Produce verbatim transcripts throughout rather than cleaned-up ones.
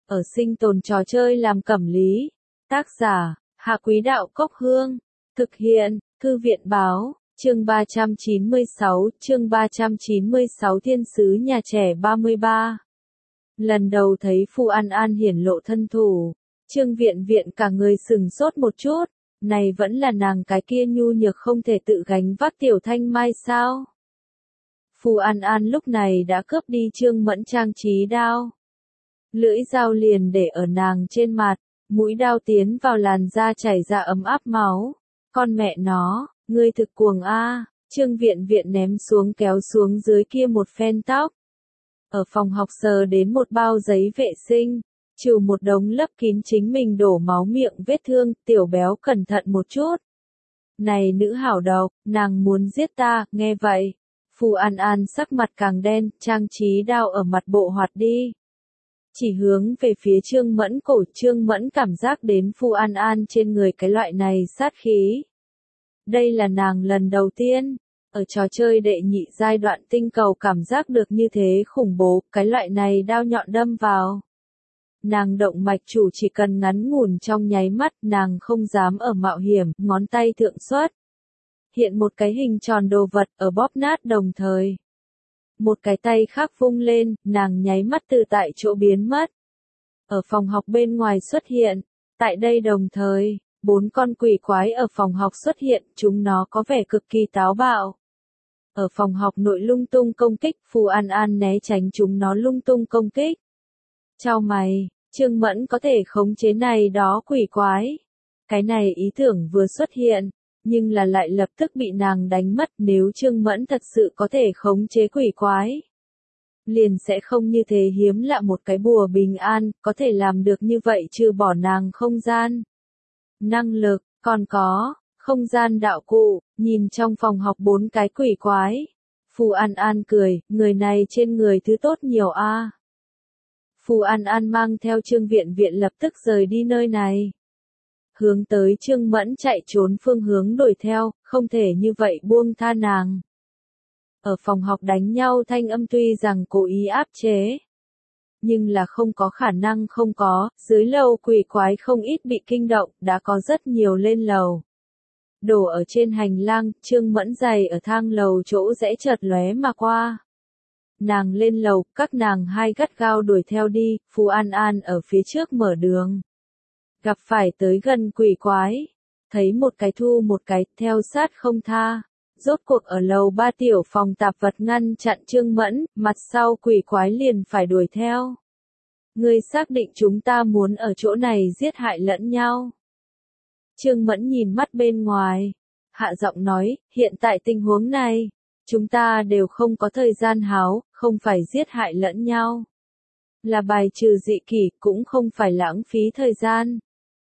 ở sinh tồn trò chơi làm cẩm lý. Tác giả, Hạ Quý Đạo Cốc Hương. Thực hiện, Thư viện Báo, chương ba trăm chín mươi sáu, chương ba trăm chín mươi sáu Thiên sứ nhà trẻ ba mươi ba. Lần đầu thấy Phu An An hiển lộ thân thủ, Trương Viện Viện cả người sừng sốt một chút, này vẫn là nàng cái kia nhu nhược không thể tự gánh vác Tiểu Thanh Mai sao? Phu An An lúc này đã cướp đi Trương Mẫn trang trí đao. Lưỡi dao liền để ở nàng trên mặt, mũi đao tiến vào làn da chảy ra ấm áp máu. Con mẹ nó, ngươi thực cuồng a! Trương Viện Viện ném xuống kéo xuống dưới kia một phen tóc. Ở phòng học sờ đến một bao giấy vệ sinh, trừ một đống lấp kín chính mình đổ máu miệng vết thương, Tiểu Béo cẩn thận một chút. Này nữ hảo độc, nàng muốn giết ta, nghe vậy. Phu An An sắc mặt càng đen, trang trí đao ở mặt bộ hoạt đi. Chỉ hướng về phía Trương Mẫn cổ, Trương Mẫn cảm giác đến Phu An An trên người cái loại này sát khí. Đây là nàng lần đầu tiên, ở trò chơi đệ nhị giai đoạn tinh cầu cảm giác được như thế khủng bố, cái loại này đao nhọn đâm vào. Nàng động mạch chủ chỉ cần ngắn ngủn trong nháy mắt, nàng không dám ở mạo hiểm, ngón tay thượng xuất. Hiện một cái hình tròn đồ vật ở bóp nát đồng thời. Một cái tay khác vung lên, nàng nháy mắt từ tại chỗ biến mất. Ở phòng học bên ngoài xuất hiện, tại đây đồng thời, bốn con quỷ quái ở phòng học xuất hiện, chúng nó có vẻ cực kỳ táo bạo. Ở phòng học nội lung tung công kích, Phu An An né tránh chúng nó lung tung công kích. Chau mày, Trương Mẫn có thể khống chế này đó quỷ quái. Cái này ý tưởng vừa xuất hiện, nhưng là lại lập tức bị nàng đánh mất. Nếu Trương Mẫn thật sự có thể khống chế quỷ quái, liền sẽ không như thế hiếm lạ một cái bùa bình an, có thể làm được như vậy trừ bỏ nàng không gian. Năng lực, còn có, không gian đạo cụ, nhìn trong phòng học bốn cái quỷ quái. Phu An An cười, người này trên người thứ tốt nhiều a. À. Phu An An mang theo Trương Viện Viện lập tức rời đi nơi này. Hướng tới Trương Mẫn chạy trốn phương hướng đuổi theo, không thể như vậy buông tha nàng. Ở phòng học đánh nhau thanh âm tuy rằng cố ý áp chế, nhưng là không có khả năng không có, dưới lầu quỷ quái không ít bị kinh động, đã có rất nhiều lên lầu. Đổ ở trên hành lang, Trương Mẫn giày ở thang lầu chỗ rẽ chợt lóe mà qua. Nàng lên lầu, các nàng hai gắt gao đuổi theo đi, Phu An An ở phía trước mở đường. Gặp phải tới gần quỷ quái, thấy một cái thu một cái, theo sát không tha. Rốt cuộc ở lầu ba tiểu phòng tạp vật ngăn chặn Trương Mẫn, mặt sau quỷ quái liền phải đuổi theo. Ngươi xác định chúng ta muốn ở chỗ này giết hại lẫn nhau. Trương Mẫn nhìn mắt bên ngoài, hạ giọng nói, hiện tại tình huống này, chúng ta đều không có thời gian háo, không phải giết hại lẫn nhau. Là bài trừ dị kỷ, cũng không phải lãng phí thời gian.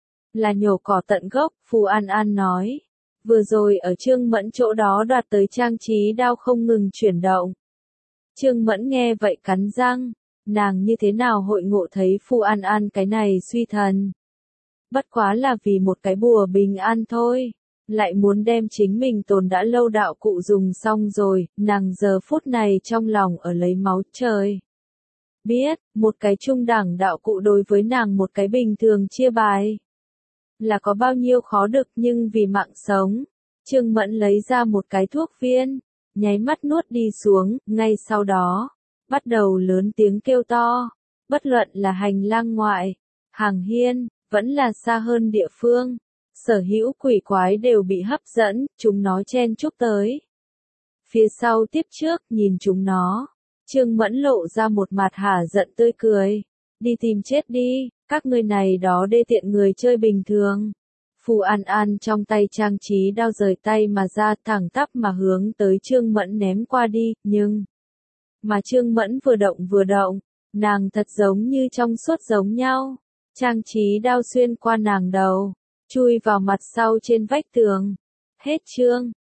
Là nhổ cỏ tận gốc, Phu An An nói. Vừa rồi ở Trương Mẫn chỗ đó đoạt tới trang trí đao không ngừng chuyển động. Trương Mẫn nghe vậy cắn răng, nàng như thế nào hội ngộ thấy Phu An An cái này suy thần. Bất quá là vì một cái bùa bình an thôi, lại muốn đem chính mình tồn đã lâu đạo cụ dùng xong rồi, nàng giờ phút này trong lòng ở lấy máu trời. Biết, một cái trung đẳng đạo cụ đối với nàng một cái bình thường chia bài. Là có bao nhiêu khó được nhưng vì mạng sống. Trương Mẫn lấy ra một cái thuốc viên, nháy mắt nuốt đi xuống, ngay sau đó, bắt đầu lớn tiếng kêu to. Bất luận là hành lang ngoại, hàng hiên, vẫn là xa hơn địa phương. Sở hữu quỷ quái đều bị hấp dẫn, chúng nó chen chúc tới. Phía sau tiếp trước, nhìn chúng nó. Trương Mẫn lộ ra một mặt hả giận tươi cười. Đi tìm chết đi, các ngươi này đó đê tiện người chơi bình thường. Phu An An trong tay trang trí đao rời tay mà ra thẳng tắp mà hướng tới Trương Mẫn ném qua đi, nhưng... Mà Trương Mẫn vừa động vừa động, nàng thật giống như trong suốt giống nhau. Trang trí đao xuyên qua nàng đầu, chui vào mặt sau trên vách tường. Hết chương.